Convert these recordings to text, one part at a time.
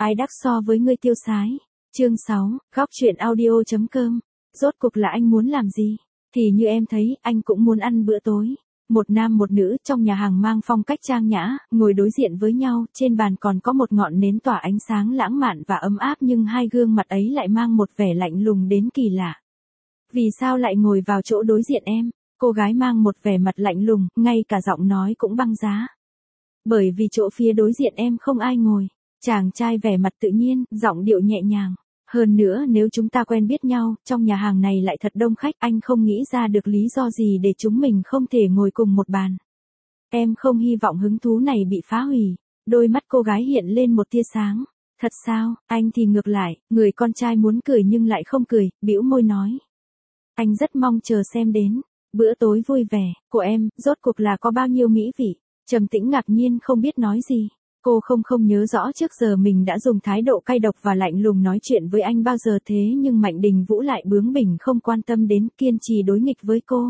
Ai đắc so với ngươi tiêu sái. Chương 6, góc chuyện audio.com. Rốt cuộc là anh muốn làm gì? Thì như em thấy, anh cũng muốn ăn bữa tối. Một nam một nữ trong nhà hàng mang phong cách trang nhã, ngồi đối diện với nhau, trên bàn còn có một ngọn nến tỏa ánh sáng lãng mạn và ấm áp, nhưng hai gương mặt ấy lại mang một vẻ lạnh lùng đến kỳ lạ. Vì sao lại ngồi vào chỗ đối diện em? Cô gái mang một vẻ mặt lạnh lùng, ngay cả giọng nói cũng băng giá. Bởi vì chỗ phía đối diện em không ai ngồi. Chàng trai vẻ mặt tự nhiên, giọng điệu nhẹ nhàng. Hơn nữa nếu chúng ta quen biết nhau, trong nhà hàng này lại thật đông khách, anh không nghĩ ra được lý do gì để chúng mình không thể ngồi cùng một bàn. Em không hy vọng hứng thú này bị phá hủy. Đôi mắt cô gái hiện lên một tia sáng. Thật sao? Anh thì ngược lại, người con trai muốn cười nhưng lại không cười, bĩu môi nói. Anh rất mong chờ xem đến bữa tối vui vẻ của em, rốt cuộc là có bao nhiêu mỹ vị. Trầm Tĩnh ngạc nhiên không biết nói gì. Cô không nhớ rõ trước giờ mình đã dùng thái độ cay độc và lạnh lùng nói chuyện với anh bao giờ, thế nhưng Mạnh Đình Vũ lại bướng bỉnh không quan tâm đến, kiên trì đối nghịch với cô.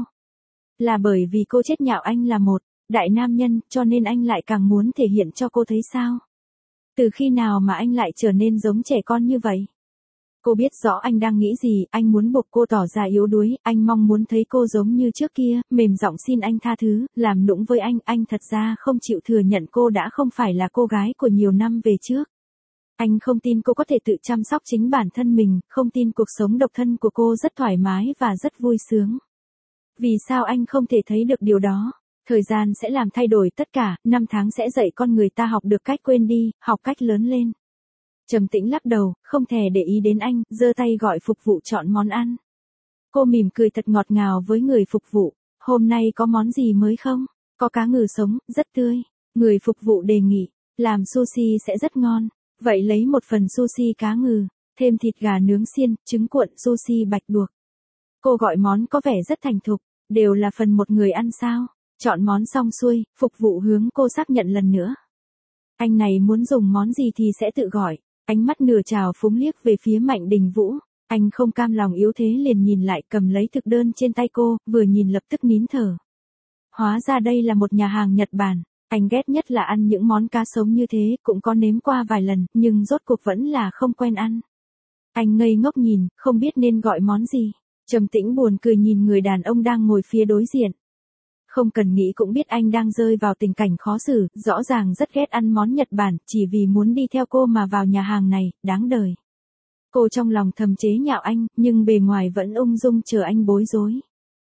Là bởi vì cô chế nhạo anh là một đại nam nhân, cho nên anh lại càng muốn thể hiện cho cô thấy sao? Từ khi nào mà anh lại trở nên giống trẻ con như vậy? Cô biết rõ anh đang nghĩ gì, anh muốn buộc cô tỏ ra yếu đuối, anh mong muốn thấy cô giống như trước kia, mềm giọng xin anh tha thứ, làm nũng với anh thật ra không chịu thừa nhận cô đã không phải là cô gái của nhiều năm về trước. Anh không tin cô có thể tự chăm sóc chính bản thân mình, không tin cuộc sống độc thân của cô rất thoải mái và rất vui sướng. Vì sao anh không thể thấy được điều đó? Thời gian sẽ làm thay đổi tất cả, năm tháng sẽ dạy con người ta học được cách quên đi, học cách lớn lên. Trầm Tĩnh lắc đầu, không thèm để ý đến anh, giơ tay gọi phục vụ chọn món ăn. Cô mỉm cười thật ngọt ngào với người phục vụ. Hôm nay có món gì mới không? Có cá ngừ sống, rất tươi. Người phục vụ đề nghị, làm sushi sẽ rất ngon. Vậy lấy một phần sushi cá ngừ, thêm thịt gà nướng xiên, trứng cuộn, sushi bạch tuộc. Cô gọi món có vẻ rất thành thục, đều là phần một người ăn sao? Chọn món xong xuôi, phục vụ hướng cô xác nhận lần nữa. Anh này muốn dùng món gì thì sẽ tự gọi. Ánh mắt nửa trào phúng liếc về phía Mạnh Đình Vũ. Anh không cam lòng yếu thế liền nhìn lại, cầm lấy thực đơn trên tay cô, vừa nhìn lập tức nín thở. Hóa ra đây là một nhà hàng Nhật Bản. Anh ghét nhất là ăn những món cá sống như thế, cũng có nếm qua vài lần, nhưng rốt cuộc vẫn là không quen ăn. Anh ngây ngốc nhìn, không biết nên gọi món gì. Trầm Tĩnh buồn cười nhìn người đàn ông đang ngồi phía đối diện. Không cần nghĩ cũng biết anh đang rơi vào tình cảnh khó xử, rõ ràng rất ghét ăn món Nhật Bản, chỉ vì muốn đi theo cô mà vào nhà hàng này, đáng đời. Cô trong lòng thầm chế nhạo anh, nhưng bề ngoài vẫn ung dung chờ anh bối rối.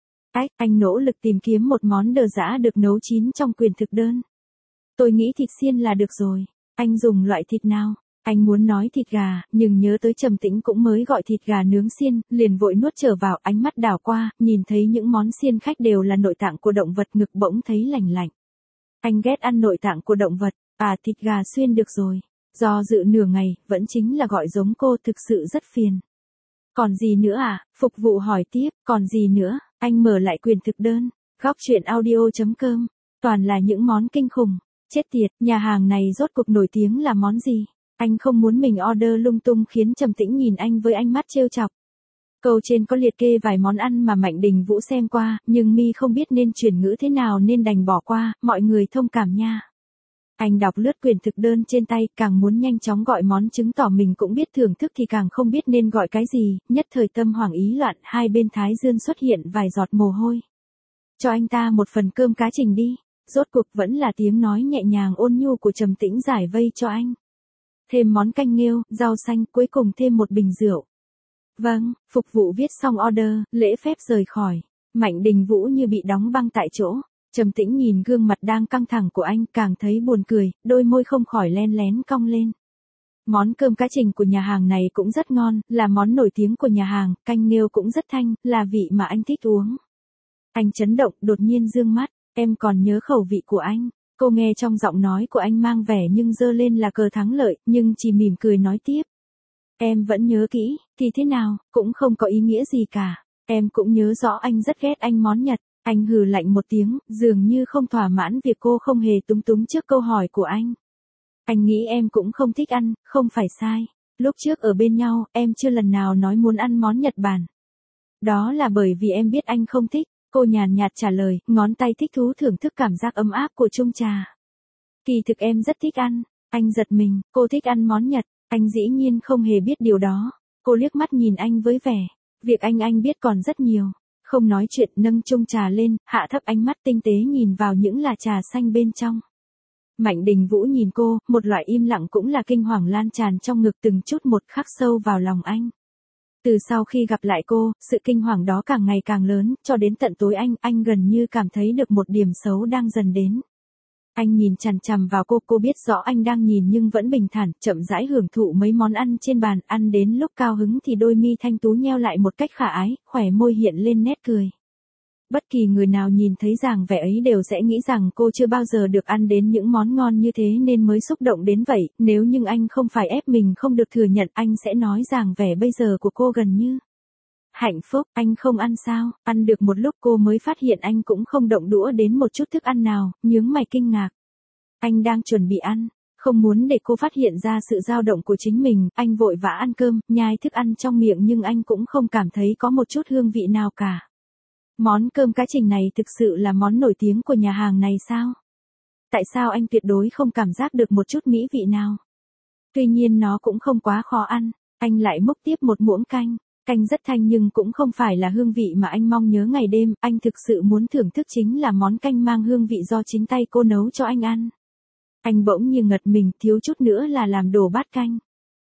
Anh nỗ lực tìm kiếm một món đờ dã được nấu chín trong quyển thực đơn. Tôi nghĩ thịt xiên là được rồi. Anh dùng loại thịt nào? Anh muốn nói thịt gà, nhưng nhớ tới Trầm Tĩnh cũng mới gọi thịt gà nướng xiên, liền vội nuốt trở vào, ánh mắt đảo qua, nhìn thấy những món xiên khách đều là nội tạng của động vật, ngực bỗng thấy lành lạnh. Anh ghét ăn nội tạng của động vật, thịt gà xuyên được rồi. Do dự nửa ngày, vẫn chính là gọi giống cô, thực sự rất phiền. Còn gì nữa à? Phục vụ hỏi tiếp, còn gì nữa? Anh mở lại quyển thực đơn, góc chuyện audio.com, toàn là những món kinh khủng. Chết tiệt, nhà hàng này rốt cuộc nổi tiếng là món gì? Anh không muốn mình order lung tung khiến Trầm Tĩnh nhìn anh với ánh mắt trêu chọc. Câu trên có liệt kê vài món ăn mà Mạnh Đình Vũ xem qua, nhưng mi không biết nên chuyển ngữ thế nào nên đành bỏ qua, mọi người thông cảm nha. Anh đọc lướt quyển thực đơn trên tay, càng muốn nhanh chóng gọi món, chứng tỏ mình cũng biết thưởng thức thì càng không biết nên gọi cái gì, nhất thời tâm hoảng ý loạn, hai bên thái dương xuất hiện vài giọt mồ hôi. Cho anh ta một phần cơm cá trình đi. Rốt cuộc vẫn là tiếng nói nhẹ nhàng ôn nhu của Trầm Tĩnh giải vây cho anh. Thêm món canh nghêu, rau xanh, cuối cùng thêm một bình rượu. Vâng, phục vụ viết xong order, lễ phép rời khỏi. Mạnh Đình Vũ như bị đóng băng tại chỗ. Trầm Tĩnh nhìn gương mặt đang căng thẳng của anh, càng thấy buồn cười, đôi môi không khỏi len lén cong lên. Món cơm cá trình của nhà hàng này cũng rất ngon, là món nổi tiếng của nhà hàng, canh nghêu cũng rất thanh, là vị mà anh thích uống. Anh chấn động, đột nhiên dương mắt, em còn nhớ khẩu vị của anh. Cô nghe trong giọng nói của anh mang vẻ nhưng giơ lên là cờ thắng lợi, nhưng chỉ mỉm cười nói tiếp. Em vẫn nhớ kỹ, thì thế nào, cũng không có ý nghĩa gì cả. Em cũng nhớ rõ anh rất ghét anh món Nhật. Anh hừ lạnh một tiếng, dường như không thỏa mãn việc cô không hề túng túng trước câu hỏi của anh. Anh nghĩ em cũng không thích ăn, không phải sai. Lúc trước ở bên nhau, em chưa lần nào nói muốn ăn món Nhật Bản. Đó là bởi vì em biết anh không thích. Cô nhàn nhạt trả lời, ngón tay thích thú thưởng thức cảm giác ấm áp của chung trà. Kỳ thực em rất thích ăn. Anh giật mình, cô thích ăn món Nhật. Anh dĩ nhiên không hề biết điều đó. Cô liếc mắt nhìn anh với vẻ. Việc anh biết còn rất nhiều. Không nói chuyện, nâng chung trà lên, hạ thấp ánh mắt tinh tế nhìn vào những là trà xanh bên trong. Mạnh Đình Vũ nhìn cô, một loại im lặng cũng là kinh hoàng lan tràn trong ngực từng chút một khắc sâu vào lòng anh. Từ sau khi gặp lại cô, sự kinh hoàng đó càng ngày càng lớn, cho đến tận tối anh gần như cảm thấy được một điểm xấu đang dần đến. Anh nhìn chằm chằm vào cô biết rõ anh đang nhìn nhưng vẫn bình thản, chậm rãi hưởng thụ mấy món ăn trên bàn, ăn đến lúc cao hứng thì đôi mi thanh tú nheo lại một cách khả ái, khóe môi hiện lên nét cười. Bất kỳ người nào nhìn thấy dáng vẻ ấy đều sẽ nghĩ rằng cô chưa bao giờ được ăn đến những món ngon như thế nên mới xúc động đến vậy, nếu nhưng anh không phải ép mình không được thừa nhận, anh sẽ nói dáng vẻ bây giờ của cô gần như hạnh phúc. Anh không ăn sao? Ăn được một lúc cô mới phát hiện anh cũng không động đũa đến một chút thức ăn nào, nhướng mày kinh ngạc. Anh đang chuẩn bị ăn, không muốn để cô phát hiện ra sự dao động của chính mình, anh vội vã ăn cơm, nhai thức ăn trong miệng nhưng anh cũng không cảm thấy có một chút hương vị nào cả. Món cơm cá trình này thực sự là món nổi tiếng của nhà hàng này sao? Tại sao anh tuyệt đối không cảm giác được một chút mỹ vị nào? Tuy nhiên nó cũng không quá khó ăn, anh lại múc tiếp một muỗng canh. Canh rất thanh nhưng cũng không phải là hương vị mà anh mong nhớ ngày đêm, anh thực sự muốn thưởng thức chính là món canh mang hương vị do chính tay cô nấu cho anh ăn. Anh bỗng như ngật mình, thiếu chút nữa là làm đổ bát canh.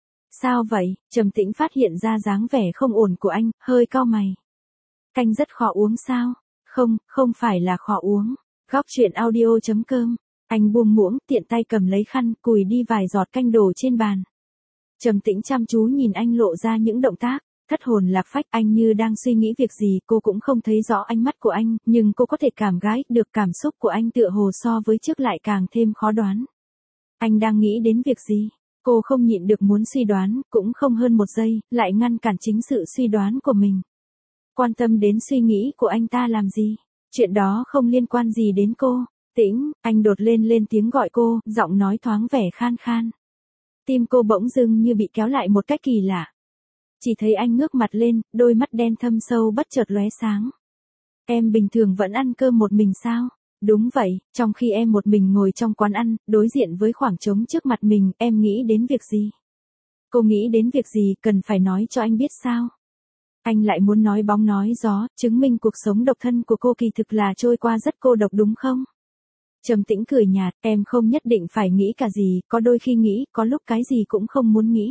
Sao vậy? Trầm Tĩnh phát hiện ra dáng vẻ không ổn của anh, hơi cau mày. Canh rất khó uống sao? Không phải là khó uống. Góc truyện audio.com. Anh buông muỗng, tiện tay cầm lấy khăn, cùi đi vài giọt canh đổ trên bàn. Trầm Tĩnh chăm chú nhìn anh lộ ra những động tác. Thất hồn lạc phách, anh như đang suy nghĩ việc gì, cô cũng không thấy rõ ánh mắt của anh, nhưng cô có thể cảm gái được cảm xúc của anh tựa hồ so với trước lại càng thêm khó đoán. Anh đang nghĩ đến việc gì? Cô không nhịn được muốn suy đoán, cũng không hơn một giây, lại ngăn cản chính sự suy đoán của mình. Quan tâm đến suy nghĩ của anh ta làm gì? Chuyện đó không liên quan gì đến cô. Tĩnh, anh đột lên tiếng gọi cô, giọng nói thoáng vẻ khan khan. Tim cô bỗng dưng như bị kéo lại một cách kỳ lạ. Chỉ thấy anh ngước mặt lên, đôi mắt đen thâm sâu bất chợt lóe sáng. Em bình thường vẫn ăn cơm một mình sao? Đúng vậy, trong khi em một mình ngồi trong quán ăn, đối diện với khoảng trống trước mặt mình, em nghĩ đến việc gì? Cô nghĩ đến việc gì, cần phải nói cho anh biết sao? Anh lại muốn nói bóng nói gió, chứng minh cuộc sống độc thân của cô kỳ thực là trôi qua rất cô độc đúng không? Trầm Tĩnh cười nhạt, em không nhất định phải nghĩ cả gì, có đôi khi nghĩ, có lúc cái gì cũng không muốn nghĩ.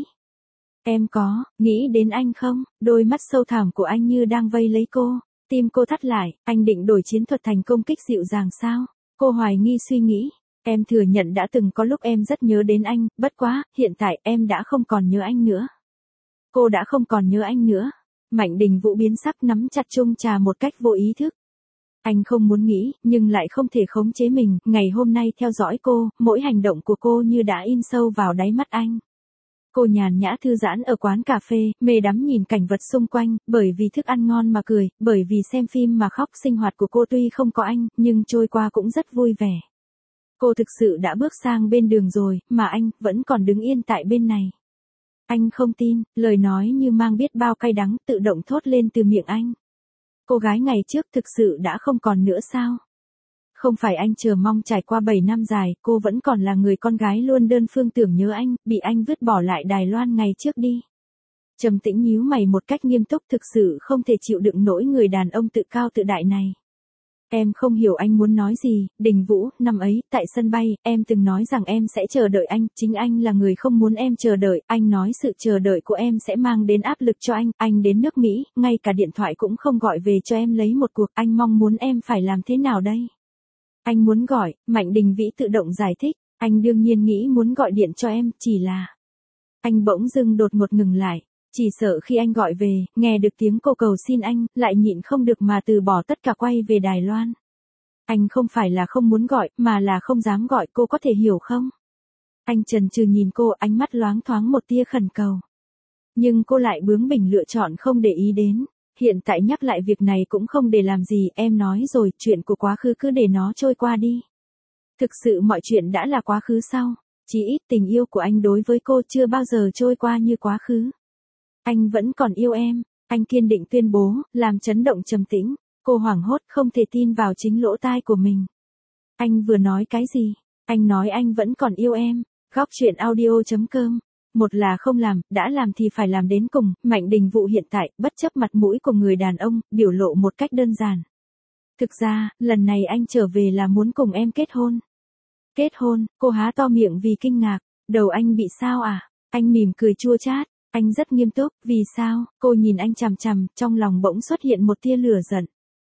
Em có, nghĩ đến anh không? Đôi mắt sâu thẳm của anh như đang vây lấy cô. Tim cô thắt lại, anh định đổi chiến thuật thành công kích dịu dàng sao? Cô hoài nghi suy nghĩ. Em thừa nhận đã từng có lúc em rất nhớ đến anh, bất quá, hiện tại em đã không còn nhớ anh nữa. Cô đã không còn nhớ anh nữa. Mạnh Đình Vũ biến sắc nắm chặt chung trà một cách vô ý thức. Anh không muốn nghĩ, nhưng lại không thể khống chế mình, ngày hôm nay theo dõi cô, mỗi hành động của cô như đã in sâu vào đáy mắt anh. Cô nhàn nhã thư giãn ở quán cà phê, mê đắm nhìn cảnh vật xung quanh, bởi vì thức ăn ngon mà cười, bởi vì xem phim mà khóc. Sinh hoạt của cô tuy không có anh, nhưng trôi qua cũng rất vui vẻ. Cô thực sự đã bước sang bên đường rồi, mà anh vẫn còn đứng yên tại bên này. Anh không tin, lời nói như mang biết bao cay đắng tự động thốt lên từ miệng anh. Cô gái ngày trước thực sự đã không còn nữa sao? Không phải anh chờ mong trải qua 7 năm dài, cô vẫn còn là người con gái luôn đơn phương tưởng nhớ anh, bị anh vứt bỏ lại Đài Loan ngày trước đi. Trầm Tĩnh nhíu mày một cách nghiêm túc, thực sự không thể chịu đựng nổi người đàn ông tự cao tự đại này. Em không hiểu anh muốn nói gì, Đình Vũ, năm ấy, tại sân bay, em từng nói rằng em sẽ chờ đợi anh, chính anh là người không muốn em chờ đợi, anh nói sự chờ đợi của em sẽ mang đến áp lực cho anh đến nước Mỹ, ngay cả điện thoại cũng không gọi về cho em lấy một cuộc, anh mong muốn em phải làm thế nào đây? Anh muốn gọi, Mạnh Đình Vĩ tự động giải thích, anh đương nhiên nghĩ muốn gọi điện cho em, chỉ là... Anh bỗng dưng đột ngột ngừng lại, chỉ sợ khi anh gọi về, nghe được tiếng cô cầu xin anh, lại nhịn không được mà từ bỏ tất cả quay về Đài Loan. Anh không phải là không muốn gọi, mà là không dám gọi, cô có thể hiểu không? Anh chần chừ nhìn cô, ánh mắt loáng thoáng một tia khẩn cầu. Nhưng cô lại bướng bỉnh lựa chọn không để ý đến. Hiện tại nhắc lại việc này cũng không để làm gì, em nói rồi, chuyện của quá khứ cứ để nó trôi qua đi. Thực sự mọi chuyện đã là quá khứ sau, chỉ ít tình yêu của anh đối với cô chưa bao giờ trôi qua như quá khứ. Anh vẫn còn yêu em, anh kiên định tuyên bố, làm chấn động Trầm Tĩnh, cô hoảng hốt không thể tin vào chính lỗ tai của mình. Anh vừa nói cái gì? Anh nói anh vẫn còn yêu em. Góc truyện audio.com Một là không làm, đã làm thì phải làm đến cùng, Mạnh Đình Vũ hiện tại, bất chấp mặt mũi của người đàn ông, biểu lộ một cách đơn giản. Thực ra, lần này anh trở về là muốn cùng em kết hôn. Kết hôn, cô há to miệng vì kinh ngạc, đầu anh bị sao à? Anh mỉm cười chua chát, anh rất nghiêm túc, vì sao? Cô nhìn anh chằm chằm, trong lòng bỗng xuất hiện một tia lửa giận.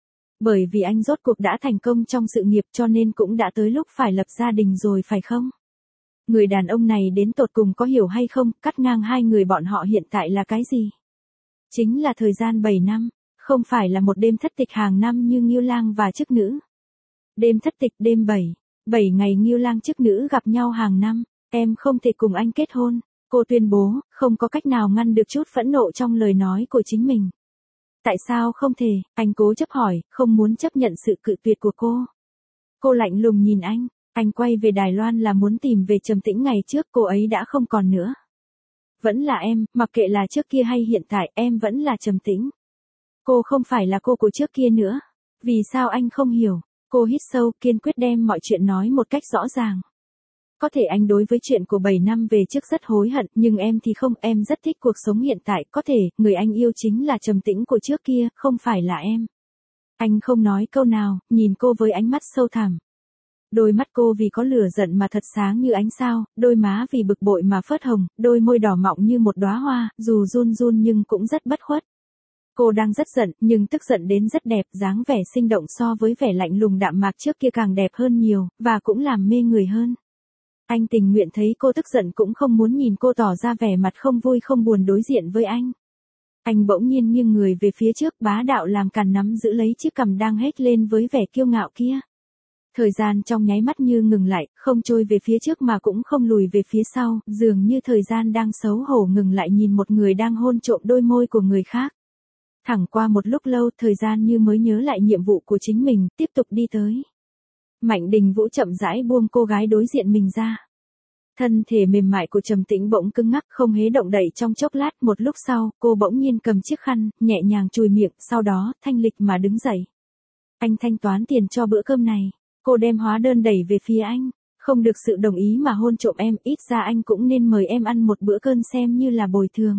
Bởi vì anh rốt cuộc đã thành công trong sự nghiệp cho nên cũng đã tới lúc phải lập gia đình rồi phải không? Người đàn ông này đến tột cùng có hiểu hay không, cắt ngang hai người bọn họ hiện tại là cái gì? Chính là thời gian 7 năm, không phải là một đêm thất tịch hàng năm như Ngưu Lang và chức nữ. Đêm thất tịch đêm 7 ngày Ngưu Lang chức nữ gặp nhau hàng năm, em không thể cùng anh kết hôn, cô tuyên bố, không có cách nào ngăn được chút phẫn nộ trong lời nói của chính mình. Tại sao không thể, anh cố chấp hỏi, không muốn chấp nhận sự cự tuyệt của cô. Cô lạnh lùng nhìn anh quay về Đài Loan là muốn tìm về Trầm Tĩnh ngày trước cô ấy đã không còn nữa. Vẫn là em, mặc kệ là trước kia hay hiện tại, em vẫn là Trầm Tĩnh. Cô không phải là cô của trước kia nữa. Vì sao anh không hiểu? Cô hít sâu, kiên quyết đem mọi chuyện nói một cách rõ ràng. Có thể anh đối với chuyện của 7 năm về trước rất hối hận, nhưng em thì không, em rất thích cuộc sống hiện tại, có thể, người anh yêu chính là Trầm Tĩnh của trước kia, không phải là em. Anh không nói câu nào, nhìn cô với ánh mắt sâu thẳm. Đôi mắt cô vì có lửa giận mà thật sáng như ánh sao, đôi má vì bực bội mà phớt hồng, đôi môi đỏ mọng như một đóa hoa, dù run run nhưng cũng rất bất khuất. Cô đang rất giận, nhưng tức giận đến rất đẹp, dáng vẻ sinh động so với vẻ lạnh lùng đạm mạc trước kia càng đẹp hơn nhiều, và cũng làm mê người hơn. Anh tình nguyện thấy cô tức giận cũng không muốn nhìn cô tỏ ra vẻ mặt không vui không buồn đối diện với anh. Anh bỗng nhiên nghiêng người về phía trước, bá đạo làm càn nắm giữ lấy chiếc cằm đang hét lên với vẻ kiêu ngạo kia. Thời gian trong nháy mắt như ngừng lại, không trôi về phía trước mà cũng không lùi về phía sau, dường như thời gian đang xấu hổ ngừng lại nhìn một người đang hôn trộm đôi môi của người khác. Thẳng qua một lúc lâu, thời gian như mới nhớ lại nhiệm vụ của chính mình, tiếp tục đi tới. Mạnh Đình Vũ chậm rãi buông cô gái đối diện mình ra. Thân thể mềm mại của Trầm Tĩnh bỗng cứng ngắc không hé động đậy trong chốc lát, một lúc sau, cô bỗng nhiên cầm chiếc khăn, nhẹ nhàng chùi miệng, sau đó, thanh lịch mà đứng dậy. Anh thanh toán tiền cho bữa cơm này. Cô đem hóa đơn đẩy về phía anh. Không được sự đồng ý mà hôn trộm em, ít ra anh cũng nên mời em ăn một bữa cơm xem như là bồi thường.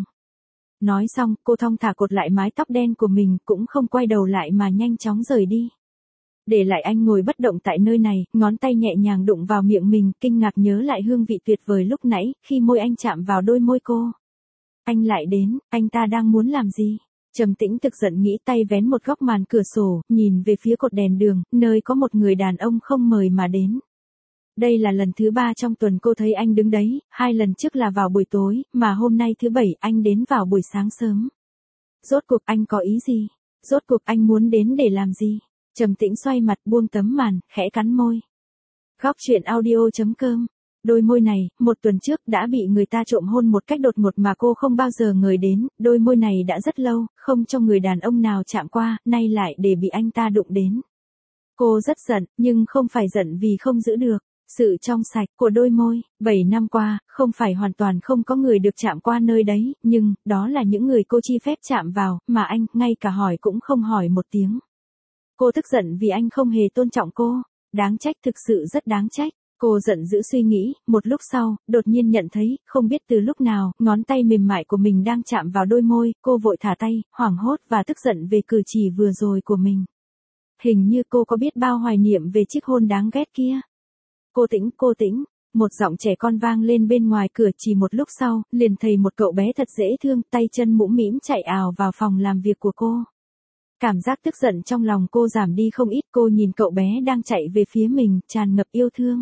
Nói xong, cô thong thả cột lại mái tóc đen của mình, cũng không quay đầu lại mà nhanh chóng rời đi. Để lại anh ngồi bất động tại nơi này, ngón tay nhẹ nhàng đụng vào miệng mình, kinh ngạc nhớ lại hương vị tuyệt vời lúc nãy, khi môi anh chạm vào đôi môi cô. Anh lại đến, anh ta đang muốn làm gì? Trầm Tĩnh thực giận nghĩ, tay vén một góc màn cửa sổ, nhìn về phía cột đèn đường, nơi có một người đàn ông không mời mà đến. Đây là lần thứ 3 trong tuần cô thấy anh đứng đấy, 2 lần trước là vào buổi tối, mà hôm nay thứ 7 anh đến vào buổi sáng sớm. Rốt cuộc anh có ý gì? Rốt cuộc anh muốn đến để làm gì? Trầm Tĩnh xoay mặt buông tấm màn, khẽ cắn môi. Góc truyện audio.com. Đôi môi này, một tuần trước đã bị người ta trộm hôn một cách đột ngột mà cô không bao giờ ngờ đến, đôi môi này đã rất lâu, không cho người đàn ông nào chạm qua, nay lại để bị anh ta đụng đến. Cô rất giận, nhưng không phải giận vì không giữ được sự trong sạch của đôi môi. 7 năm qua, không phải hoàn toàn không có người được chạm qua nơi đấy, nhưng, đó là những người cô chi phép chạm vào, mà anh, ngay cả hỏi cũng không hỏi một tiếng. Cô tức giận vì anh không hề tôn trọng cô. Đáng trách, thực sự rất đáng trách. Cô giận dữ suy nghĩ, một lúc sau, đột nhiên nhận thấy, không biết từ lúc nào, ngón tay mềm mại của mình đang chạm vào đôi môi, cô vội thả tay, hoảng hốt và tức giận về cử chỉ vừa rồi của mình. Hình như cô có biết bao hoài niệm về chiếc hôn đáng ghét kia. Cô Tĩnh, một giọng trẻ con vang lên bên ngoài cửa, chỉ một lúc sau, liền thấy một cậu bé thật dễ thương, tay chân mũm mĩm chạy ào vào phòng làm việc của cô. Cảm giác tức giận trong lòng cô giảm đi không ít, cô nhìn cậu bé đang chạy về phía mình, tràn ngập yêu thương.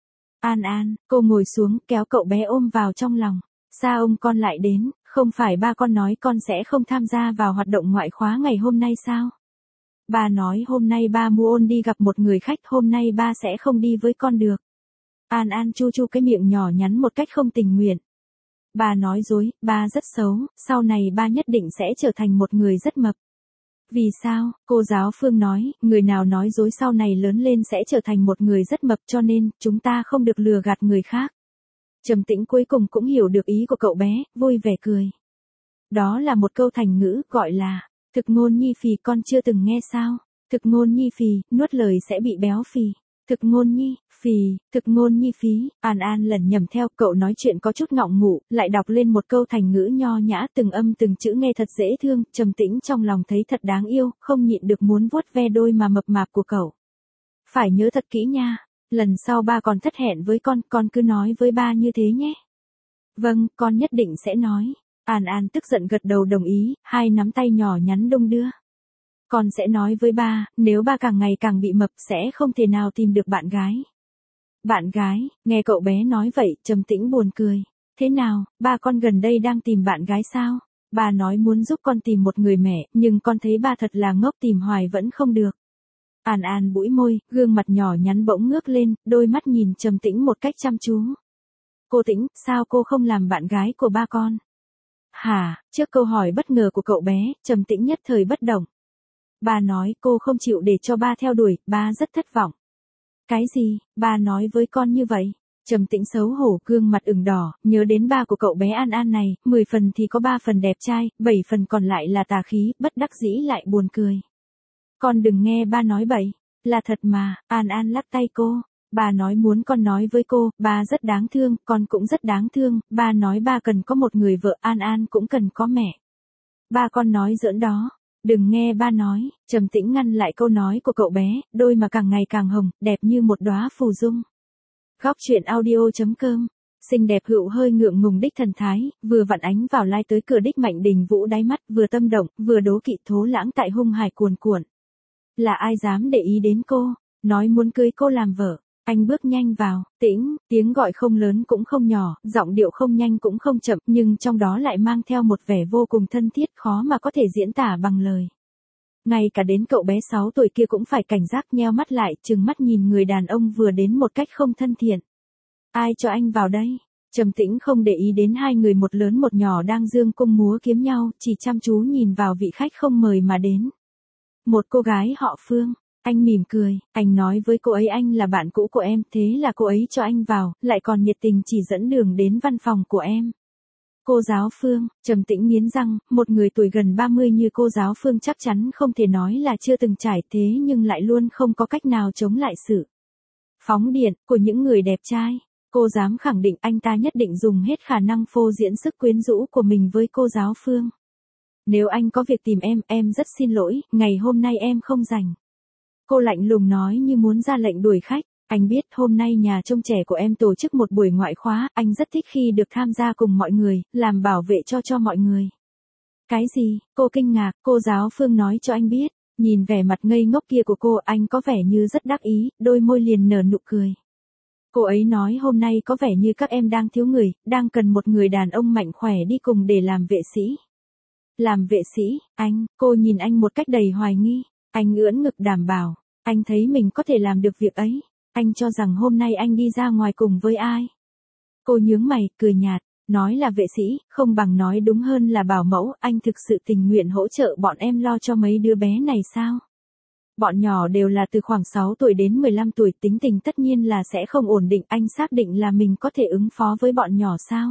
An, cô ngồi xuống, kéo cậu bé ôm vào trong lòng. Sao ông con lại đến, không phải ba con nói con sẽ không tham gia vào hoạt động ngoại khóa ngày hôm nay sao? Ba nói hôm nay ba mua ôn đi gặp một người khách, hôm nay ba sẽ không đi với con được. An chu chu cái miệng nhỏ nhắn một cách không tình nguyện. Ba nói dối, ba rất xấu, sau này ba nhất định sẽ trở thành một người rất mập. Vì sao? Cô giáo Phương nói, người nào nói dối sau này lớn lên sẽ trở thành một người rất mập, cho nên, chúng ta không được lừa gạt người khác. Trầm Tĩnh cuối cùng cũng hiểu được ý của cậu bé, vui vẻ cười. Đó là một câu thành ngữ, gọi là, thực ngôn nhi phì, con chưa từng nghe sao? Thực ngôn nhi phì, nuốt lời sẽ bị béo phì. Thực ngôn nhi, phì, thực ngôn nhi phí, An An lẩn nhầm theo, cậu nói chuyện có chút ngọng ngụ, lại đọc lên một câu thành ngữ nho nhã từng âm từng chữ nghe thật dễ thương, trầm tĩnh trong lòng thấy thật đáng yêu, không nhịn được muốn vuốt ve đôi mà mập mạp của cậu. Phải nhớ thật kỹ nha, lần sau ba còn thất hẹn với con cứ nói với ba như thế nhé. Vâng, con nhất định sẽ nói. An An tức giận gật đầu đồng ý, hai nắm tay nhỏ nhắn đung đưa. Con sẽ nói với ba, nếu ba càng ngày càng bị mập sẽ không thể nào tìm được bạn gái. Bạn gái, nghe cậu bé nói vậy, trầm tĩnh buồn cười. Thế nào, ba con gần đây đang tìm bạn gái sao? Ba nói muốn giúp con tìm một người mẹ, nhưng con thấy ba thật là ngốc tìm hoài vẫn không được. An An bũi môi, gương mặt nhỏ nhắn bỗng ngước lên, đôi mắt nhìn trầm tĩnh một cách chăm chú. Cô Tĩnh, sao cô không làm bạn gái của ba con? Hả, trước câu hỏi bất ngờ của cậu bé, trầm tĩnh nhất thời bất động. Ba nói cô không chịu để cho ba theo đuổi, ba rất thất vọng. Cái gì, ba nói với con như vậy? Trầm tĩnh xấu hổ, gương mặt ửng đỏ, nhớ đến ba của cậu bé An An này, 10 phần thì có 3 phần đẹp trai, 7 phần còn lại là tà khí, bất đắc dĩ lại buồn cười. Con đừng nghe ba nói bậy, là thật mà, An An lắc tay cô. Ba nói muốn con nói với cô, ba rất đáng thương, con cũng rất đáng thương, ba nói ba cần có một người vợ, An An cũng cần có mẹ. Ba con nói giỡn đó. Đừng nghe ba nói, trầm tĩnh ngăn lại câu nói của cậu bé, đôi mà càng ngày càng hồng, đẹp như một đóa phù dung. Góc truyện audio.com, xinh đẹp hữu hơi ngượng ngùng đích thần thái, vừa vặn ánh vào lai tới cửa đích Mạnh Đình Vũ đáy mắt, vừa tâm động, vừa đố kỵ thố lãng tại hung hải cuồn cuộn. Là ai dám để ý đến cô, nói muốn cưới cô làm vợ. Anh bước nhanh vào, Tĩnh, tiếng gọi không lớn cũng không nhỏ, giọng điệu không nhanh cũng không chậm, nhưng trong đó lại mang theo một vẻ vô cùng thân thiết, khó mà có thể diễn tả bằng lời. Ngay cả đến cậu bé 6 tuổi kia cũng phải cảnh giác, nheo mắt lại, trừng mắt nhìn người đàn ông vừa đến một cách không thân thiện. Ai cho anh vào đây? Trầm Tĩnh không để ý đến hai người một lớn một nhỏ đang dương cung múa kiếm nhau, chỉ chăm chú nhìn vào vị khách không mời mà đến. Một cô gái họ Phương. Anh mỉm cười, anh nói với cô ấy anh là bạn cũ của em, thế là cô ấy cho anh vào, lại còn nhiệt tình chỉ dẫn đường đến văn phòng của em. Cô giáo Phương, Trầm Tĩnh nghiến răng, một người tuổi gần 30 như cô giáo Phương chắc chắn không thể nói là chưa từng trải thế nhưng lại luôn không có cách nào chống lại sự phóng điện của những người đẹp trai. Cô dám khẳng định anh ta nhất định dùng hết khả năng phô diễn sức quyến rũ của mình với cô giáo Phương. Nếu anh có việc tìm em rất xin lỗi, ngày hôm nay em không rảnh. Cô lạnh lùng nói như muốn ra lệnh đuổi khách. Anh biết hôm nay nhà trông trẻ của em tổ chức một buổi ngoại khóa, anh rất thích khi được tham gia cùng mọi người, làm bảo vệ cho mọi người. Cái gì? Cô kinh ngạc, cô giáo Phương nói cho anh biết. Nhìn vẻ mặt ngây ngốc kia của cô, anh có vẻ như rất đắc ý, đôi môi liền nở nụ cười. Cô ấy nói hôm nay có vẻ như các em đang thiếu người, đang cần một người đàn ông mạnh khỏe đi cùng để làm vệ sĩ. Làm vệ sĩ, cô nhìn anh một cách đầy hoài nghi. Anh ưỡn ngực đảm bảo, anh thấy mình có thể làm được việc ấy. Anh cho rằng hôm nay anh đi ra ngoài cùng với ai? Cô nhướng mày, cười nhạt, nói là vệ sĩ, không bằng nói đúng hơn là bảo mẫu, anh thực sự tình nguyện hỗ trợ bọn em lo cho mấy đứa bé này sao? Bọn nhỏ đều là từ khoảng 6 tuổi đến 15 tuổi, tính tình tất nhiên là sẽ không ổn định, anh xác định là mình có thể ứng phó với bọn nhỏ sao?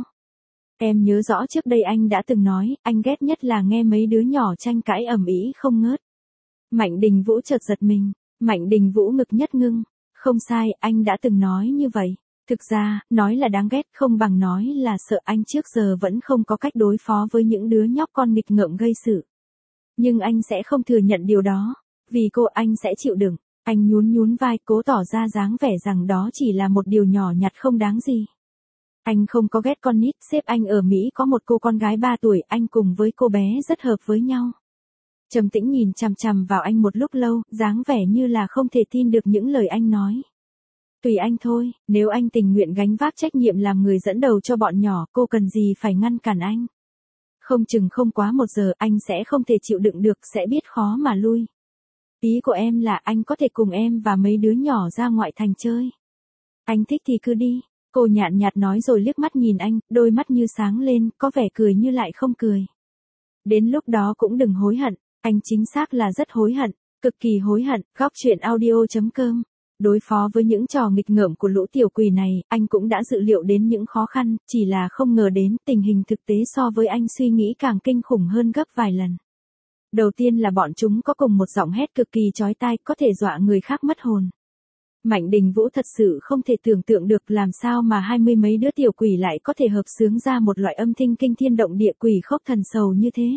Em nhớ rõ trước đây anh đã từng nói, anh ghét nhất là nghe mấy đứa nhỏ tranh cãi ầm ĩ không ngớt. Mạnh Đình Vũ chợt giật mình, Mạnh Đình Vũ ngực nhất ngưng, không sai, anh đã từng nói như vậy. Thực ra, nói là đáng ghét không bằng nói là sợ, anh trước giờ vẫn không có cách đối phó với những đứa nhóc con nghịch ngợm gây sự. Nhưng anh sẽ không thừa nhận điều đó, vì cô anh sẽ chịu đựng. Anh nhún vai, cố tỏ ra dáng vẻ rằng đó chỉ là một điều nhỏ nhặt không đáng gì. Anh không có ghét con nít, sếp anh ở Mỹ có một cô con gái 3 tuổi, anh cùng với cô bé rất hợp với nhau. Trầm Tĩnh nhìn chằm chằm vào anh một lúc lâu, dáng vẻ như là không thể tin được những lời anh nói. Tùy anh thôi, nếu anh tình nguyện gánh vác trách nhiệm làm người dẫn đầu cho bọn nhỏ, cô cần gì phải ngăn cản anh. Không chừng không quá 1 giờ, anh sẽ không thể chịu đựng được, sẽ biết khó mà lui. Ý của em là anh có thể cùng em và mấy đứa nhỏ ra ngoại thành chơi. Anh thích thì cứ đi, cô nhàn nhạt nói rồi liếc mắt nhìn anh, đôi mắt như sáng lên, có vẻ cười như lại không cười. Đến lúc đó cũng đừng hối hận. Anh chính xác là rất hối hận, cực kỳ hối hận. Góc truyện audio.com, đối phó với những trò nghịch ngợm của lũ tiểu quỷ này, anh cũng đã dự liệu đến những khó khăn, chỉ là không ngờ đến tình hình thực tế so với anh suy nghĩ càng kinh khủng hơn gấp vài lần. Đầu tiên là bọn chúng có cùng một giọng hét cực kỳ chói tai, có thể dọa người khác mất hồn. Mạnh Đình Vũ thật sự không thể tưởng tượng được làm sao mà 20 mấy đứa tiểu quỷ lại có thể hợp xướng ra một loại âm thanh kinh thiên động địa quỷ khốc thần sầu như thế.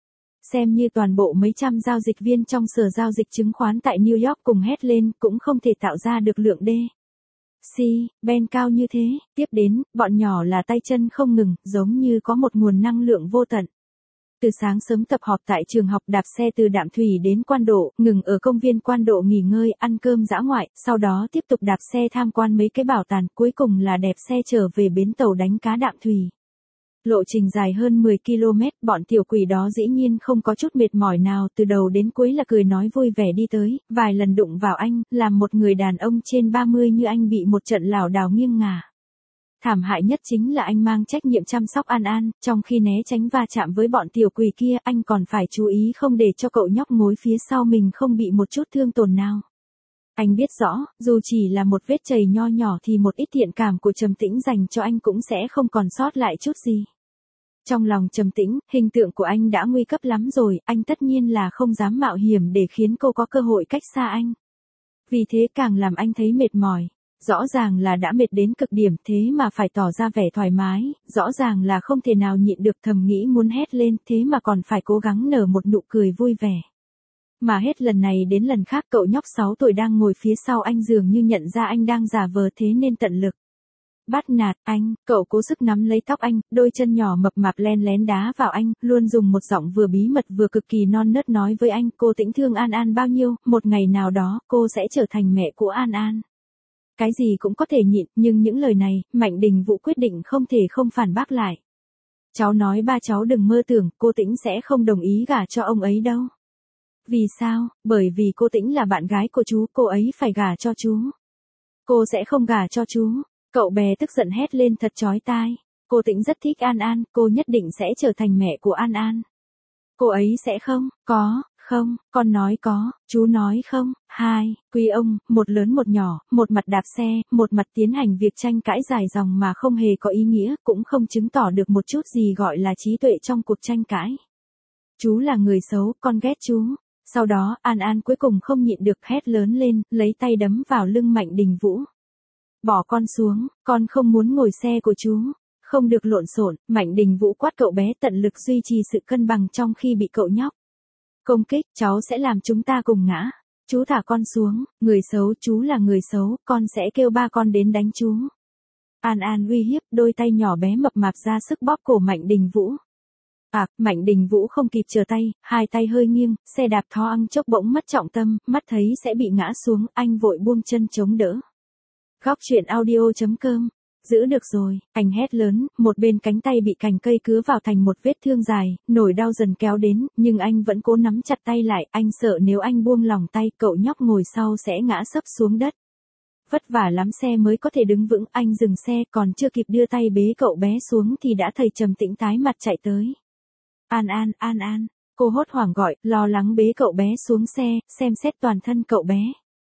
Xem như toàn bộ mấy trăm giao dịch viên trong sở giao dịch chứng khoán tại New York cùng hét lên cũng không thể tạo ra được lượng D. C, Ben cao như thế, tiếp đến, bọn nhỏ là tay chân không ngừng, giống như có một nguồn năng lượng vô tận. Từ sáng sớm tập họp tại trường học, đạp xe từ Đạm Thủy đến Quan Độ, ngừng ở công viên Quan Độ nghỉ ngơi, ăn cơm dã ngoại, sau đó tiếp tục đạp xe tham quan mấy cái bảo tàng, cuối cùng là đạp xe trở về bến tàu đánh cá Đạm Thủy. Lộ trình dài hơn 10 km, bọn tiểu quỷ đó dĩ nhiên không có chút mệt mỏi nào, từ đầu đến cuối là cười nói vui vẻ đi tới, vài lần đụng vào anh, làm một người đàn ông trên 30 như anh bị một trận lảo đảo nghiêng ngả. Thảm hại nhất chính là anh mang trách nhiệm chăm sóc An An, trong khi né tránh va chạm với bọn tiểu quỷ kia, anh còn phải chú ý không để cho cậu nhóc ngồi phía sau mình không bị một chút thương tổn nào. Anh biết rõ, dù chỉ là một vết chày nho nhỏ thì một ít thiện cảm của Trầm Tĩnh dành cho anh cũng sẽ không còn sót lại chút gì. Trong lòng Trầm Tĩnh, hình tượng của anh đã nguy cấp lắm rồi, anh tất nhiên là không dám mạo hiểm để khiến cô có cơ hội cách xa anh. Vì thế càng làm anh thấy mệt mỏi. Rõ ràng là đã mệt đến cực điểm thế mà phải tỏ ra vẻ thoải mái, rõ ràng là không thể nào nhịn được thầm nghĩ muốn hét lên thế mà còn phải cố gắng nở một nụ cười vui vẻ. Mà hết lần này đến lần khác cậu nhóc 6 tuổi đang ngồi phía sau anh dường như nhận ra anh đang giả vờ thế nên tận lực bắt nạt anh, cậu cố sức nắm lấy tóc anh, đôi chân nhỏ mập mạp len lén đá vào anh, luôn dùng một giọng vừa bí mật vừa cực kỳ non nớt nói với anh, cô Tĩnh thương An An bao nhiêu, một ngày nào đó, cô sẽ trở thành mẹ của An An. Cái gì cũng có thể nhịn, nhưng những lời này, Mạnh Đình Vũ quyết định không thể không phản bác lại. Cháu nói ba cháu đừng mơ tưởng, cô Tĩnh sẽ không đồng ý gả cho ông ấy đâu. Vì sao? Bởi vì cô Tĩnh là bạn gái của chú, cô ấy phải gả cho chú. Cô sẽ không gả cho chú. Cậu bé tức giận hét lên thật chói tai. Cô Tĩnh rất thích An An, cô nhất định sẽ trở thành mẹ của An An. Cô ấy sẽ không, không, con nói có, chú nói không, hai, quý ông, một lớn một nhỏ, một mặt đạp xe, một mặt tiến hành việc tranh cãi dài dòng mà không hề có ý nghĩa, cũng không chứng tỏ được một chút gì gọi là trí tuệ trong cuộc tranh cãi. Chú là người xấu, con ghét chú. Sau đó, An An cuối cùng không nhịn được hét lớn lên, lấy tay đấm vào lưng Mạnh Đình Vũ. Bỏ con xuống, con không muốn ngồi xe của chú. Không được lộn xộn, Mạnh Đình Vũ quát cậu bé tận lực duy trì sự cân bằng trong khi bị cậu nhóc công kích, cháu sẽ làm chúng ta cùng ngã. Chú thả con xuống, người xấu, chú là người xấu, con sẽ kêu ba con đến đánh chú. An An uy hiếp, đôi tay nhỏ bé mập mạp ra sức bóp cổ Mạnh Đình Vũ. Mạnh Đình Vũ không kịp trở tay, hai tay hơi nghiêng, xe đạp thó ăn chốc bỗng mất trọng tâm, mắt thấy sẽ bị ngã xuống, anh vội buông chân chống đỡ. Góc truyện audio.com. Giữ được rồi, anh hét lớn, một bên cánh tay bị cành cây cứa vào thành một vết thương dài, nỗi đau dần kéo đến, nhưng anh vẫn cố nắm chặt tay lại, anh sợ nếu anh buông lỏng tay, cậu nhóc ngồi sau sẽ ngã sấp xuống đất. Vất vả lắm xe mới có thể đứng vững, anh dừng xe, còn chưa kịp đưa tay bế cậu bé xuống thì đã thấy Trầm Tĩnh tái mặt chạy tới. An An, cô hốt hoảng gọi, lo lắng bế cậu bé xuống xe, xem xét toàn thân cậu bé.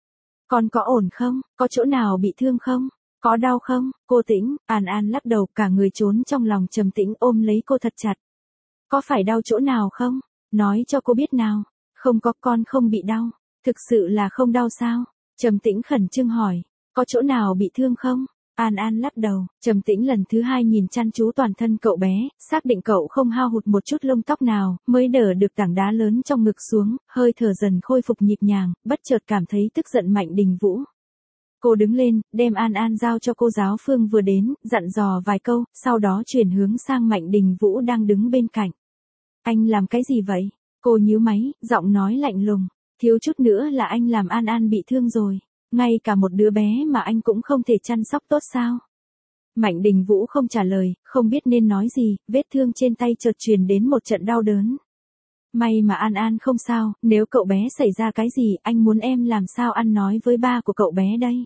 Con có ổn không, có chỗ nào bị thương không? Có đau không, cô Tĩnh? An An lắc đầu, cả người trốn trong lòng Trầm Tĩnh ôm lấy cô thật chặt. Có phải đau chỗ nào không? Nói cho cô biết nào. Không có, con không bị đau. Thực sự là không đau sao? Trầm Tĩnh khẩn trương hỏi. Có chỗ nào bị thương không? An An lắc đầu, Trầm Tĩnh lần thứ hai nhìn chăm chú toàn thân cậu bé, xác định cậu không hao hụt một chút lông tóc nào, mới đỡ được tảng đá lớn trong ngực xuống, hơi thở dần khôi phục nhịp nhàng, bất chợt cảm thấy tức giận Mạnh Đình Vũ. Cô đứng lên, đem An An giao cho cô giáo Phương vừa đến, dặn dò vài câu, sau đó chuyển hướng sang Mạnh Đình Vũ đang đứng bên cạnh. Anh làm cái gì vậy? Cô nhíu máy, giọng nói lạnh lùng, thiếu chút nữa là anh làm An An bị thương rồi. Ngay cả một đứa bé mà anh cũng không thể chăm sóc tốt sao? Mạnh Đình Vũ không trả lời, không biết nên nói gì, vết thương trên tay chợt truyền đến một trận đau đớn. May mà An An không sao, nếu cậu bé xảy ra cái gì, anh muốn em làm sao ăn nói với ba của cậu bé đây?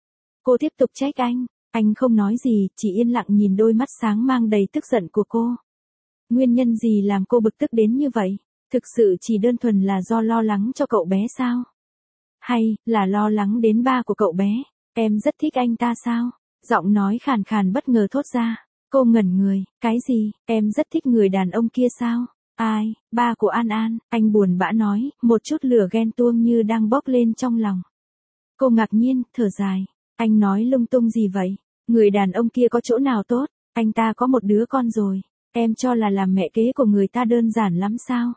Cô tiếp tục trách anh không nói gì, chỉ yên lặng nhìn đôi mắt sáng mang đầy tức giận của cô. Nguyên nhân gì làm cô bực tức đến như vậy? Thực sự chỉ đơn thuần là do lo lắng cho cậu bé sao? Hay, là lo lắng đến ba của cậu bé? Em rất thích anh ta sao? Giọng nói khàn khàn bất ngờ thốt ra. Cô ngẩn người, cái gì, em rất thích người đàn ông kia sao? Ai, ba của An An, anh buồn bã nói, một chút lửa ghen tuông như đang bốc lên trong lòng. Cô ngạc nhiên, thở dài. Anh nói lung tung gì vậy? Người đàn ông kia có chỗ nào tốt? Anh ta có một đứa con rồi. Em cho là làm mẹ kế của người ta đơn giản lắm sao?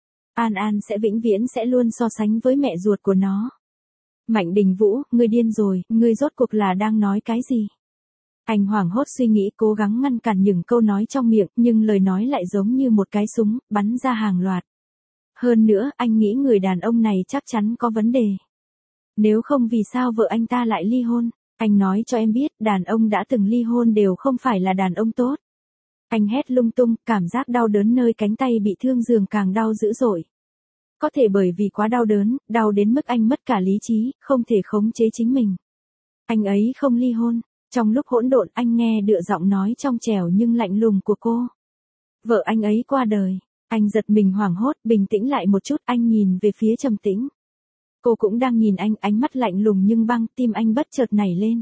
An An sẽ vĩnh viễn sẽ luôn so sánh với mẹ ruột của nó. Mạnh Đình Vũ, ngươi điên rồi, ngươi rốt cuộc là đang nói cái gì? Anh hoảng hốt suy nghĩ, cố gắng ngăn cản những câu nói trong miệng, nhưng lời nói lại giống như một cái súng, bắn ra hàng loạt. Hơn nữa, anh nghĩ người đàn ông này chắc chắn có vấn đề. Nếu không vì sao vợ anh ta lại ly hôn? Anh nói cho em biết, đàn ông đã từng ly hôn đều không phải là đàn ông tốt. Anh hét lung tung, cảm giác đau đớn nơi cánh tay bị thương dường càng đau dữ dội. Có thể bởi vì quá đau đớn, đau đến mức anh mất cả lý trí, không thể khống chế chính mình. Anh ấy không ly hôn. Trong lúc hỗn độn anh nghe được giọng nói trong trẻo nhưng lạnh lùng của cô. Vợ anh ấy qua đời. Anh giật mình hoảng hốt, bình tĩnh lại một chút, anh nhìn về phía Trầm Tĩnh. Cô cũng đang nhìn anh, ánh mắt lạnh lùng nhưng băng, tim anh bất chợt nảy lên.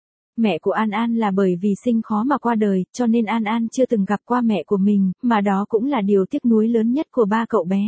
Mẹ của An An là bởi vì sinh khó mà qua đời, cho nên An An chưa từng gặp qua mẹ của mình, mà đó cũng là điều tiếc nuối lớn nhất của ba cậu bé.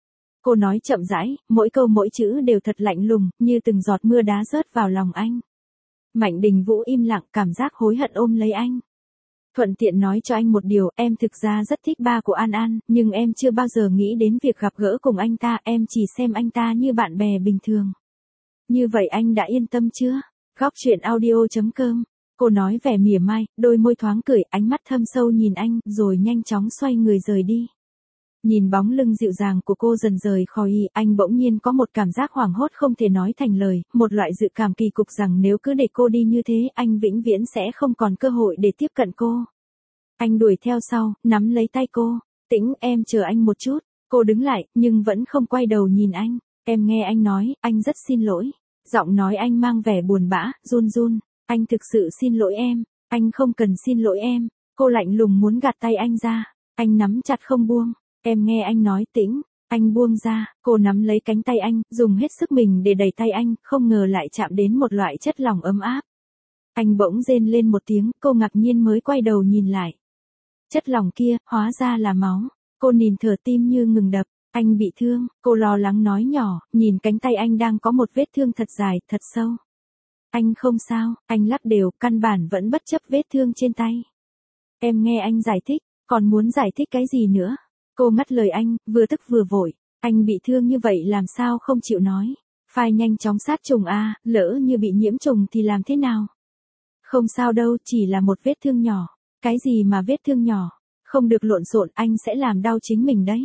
Cô nói chậm rãi, mỗi câu mỗi chữ đều thật lạnh lùng, như từng giọt mưa đá rớt vào lòng anh. Mạnh Đình Vũ im lặng, cảm giác hối hận ôm lấy anh. Thuận tiện nói cho anh một điều, em thực ra rất thích ba của An An, nhưng em chưa bao giờ nghĩ đến việc gặp gỡ cùng anh ta, em chỉ xem anh ta như bạn bè bình thường. Như vậy anh đã yên tâm chưa? Góc truyện audio.com. Cô nói vẻ mỉa mai, đôi môi thoáng cười, ánh mắt thâm sâu nhìn anh, rồi nhanh chóng xoay người rời đi. Nhìn bóng lưng dịu dàng của cô dần rời khỏi anh bỗng nhiên có một cảm giác hoảng hốt không thể nói thành lời, một loại dự cảm kỳ cục rằng nếu cứ để cô đi như thế, anh vĩnh viễn sẽ không còn cơ hội để tiếp cận cô. Anh đuổi theo sau, nắm lấy tay cô. Tĩnh, em chờ anh một chút. Cô đứng lại, nhưng vẫn không quay đầu nhìn anh. Em nghe anh nói, anh rất xin lỗi. Giọng nói anh mang vẻ buồn bã, run run. Anh thực sự xin lỗi em. Anh không cần xin lỗi em. Cô lạnh lùng muốn gạt tay anh ra. Anh nắm chặt không buông. Em nghe anh nói. Tĩnh. Anh buông ra, cô nắm lấy cánh tay anh, dùng hết sức mình để đẩy tay anh, không ngờ lại chạm đến một loại chất lỏng ấm áp. Anh bỗng rên lên một tiếng, cô ngạc nhiên mới quay đầu nhìn lại. Chất lỏng kia, hóa ra là máu. Cô nín thở, tim như ngừng đập. Anh bị thương, cô lo lắng nói nhỏ, nhìn cánh tay anh đang có một vết thương thật dài, thật sâu. Anh không sao, anh lắc đều, căn bản vẫn bất chấp vết thương trên tay. Em nghe anh giải thích, còn muốn giải thích cái gì nữa? Cô ngắt lời anh, vừa tức vừa vội. Anh bị thương như vậy làm sao không chịu nói. Phải nhanh chóng sát trùng à, lỡ như bị nhiễm trùng thì làm thế nào? Không sao đâu, chỉ là một vết thương nhỏ. Cái gì mà vết thương nhỏ? Không được lộn xộn, anh sẽ làm đau chính mình đấy.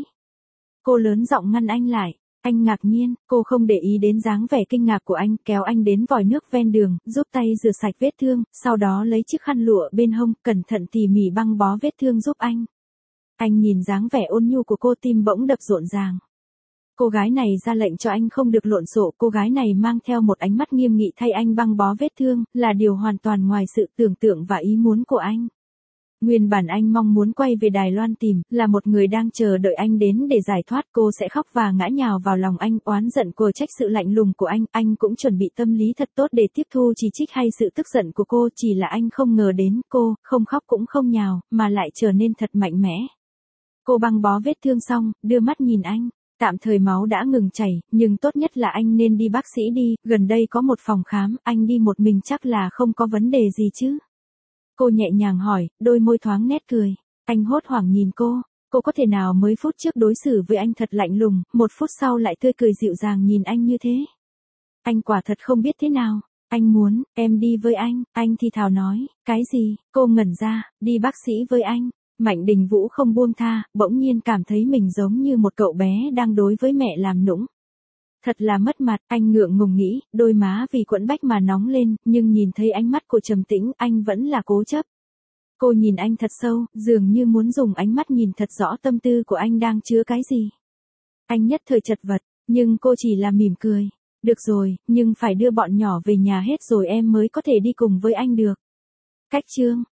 Cô lớn giọng ngăn anh lại. Anh ngạc nhiên, cô không để ý đến dáng vẻ kinh ngạc của anh, kéo anh đến vòi nước ven đường, giúp tay rửa sạch vết thương, sau đó lấy chiếc khăn lụa bên hông, cẩn thận tỉ mỉ băng bó vết thương giúp anh. Anh nhìn dáng vẻ ôn nhu của cô, tim bỗng đập rộn ràng. Cô gái này ra lệnh cho anh không được lộn xộn, cô gái này mang theo một ánh mắt nghiêm nghị thay anh băng bó vết thương, là điều hoàn toàn ngoài sự tưởng tượng và ý muốn của anh. Nguyên bản anh mong muốn quay về Đài Loan tìm, là một người đang chờ đợi anh đến để giải thoát, cô sẽ khóc và ngã nhào vào lòng anh, oán giận cô trách sự lạnh lùng của anh cũng chuẩn bị tâm lý thật tốt để tiếp thu chỉ trích hay sự tức giận của cô, chỉ là anh không ngờ đến, cô, không khóc cũng không nhào, mà lại trở nên thật mạnh mẽ. Cô băng bó vết thương xong, đưa mắt nhìn anh. Tạm thời máu đã ngừng chảy, nhưng tốt nhất là anh nên đi bác sĩ đi, gần đây có một phòng khám, anh đi một mình chắc là không có vấn đề gì chứ. Cô nhẹ nhàng hỏi, đôi môi thoáng nét cười. Anh hốt hoảng nhìn cô có thể nào mới phút trước đối xử với anh thật lạnh lùng, một phút sau lại tươi cười dịu dàng nhìn anh như thế. Anh quả thật không biết thế nào. Anh muốn, em đi với anh thì thào nói, cái gì, cô ngẩn ra, đi bác sĩ với anh. Mạnh Đình Vũ không buông tha, bỗng nhiên cảm thấy mình giống như một cậu bé đang đối với mẹ làm nũng. Thật là mất mặt, anh ngượng ngùng nghĩ, đôi má vì quẫn bách mà nóng lên, nhưng nhìn thấy ánh mắt của Trầm Tĩnh, anh vẫn là cố chấp. Cô nhìn anh thật sâu, dường như muốn dùng ánh mắt nhìn thật rõ tâm tư của anh đang chứa cái gì. Anh nhất thời chật vật, nhưng cô chỉ là mỉm cười. Được rồi, nhưng phải đưa bọn nhỏ về nhà hết rồi em mới có thể đi cùng với anh được. Cách chương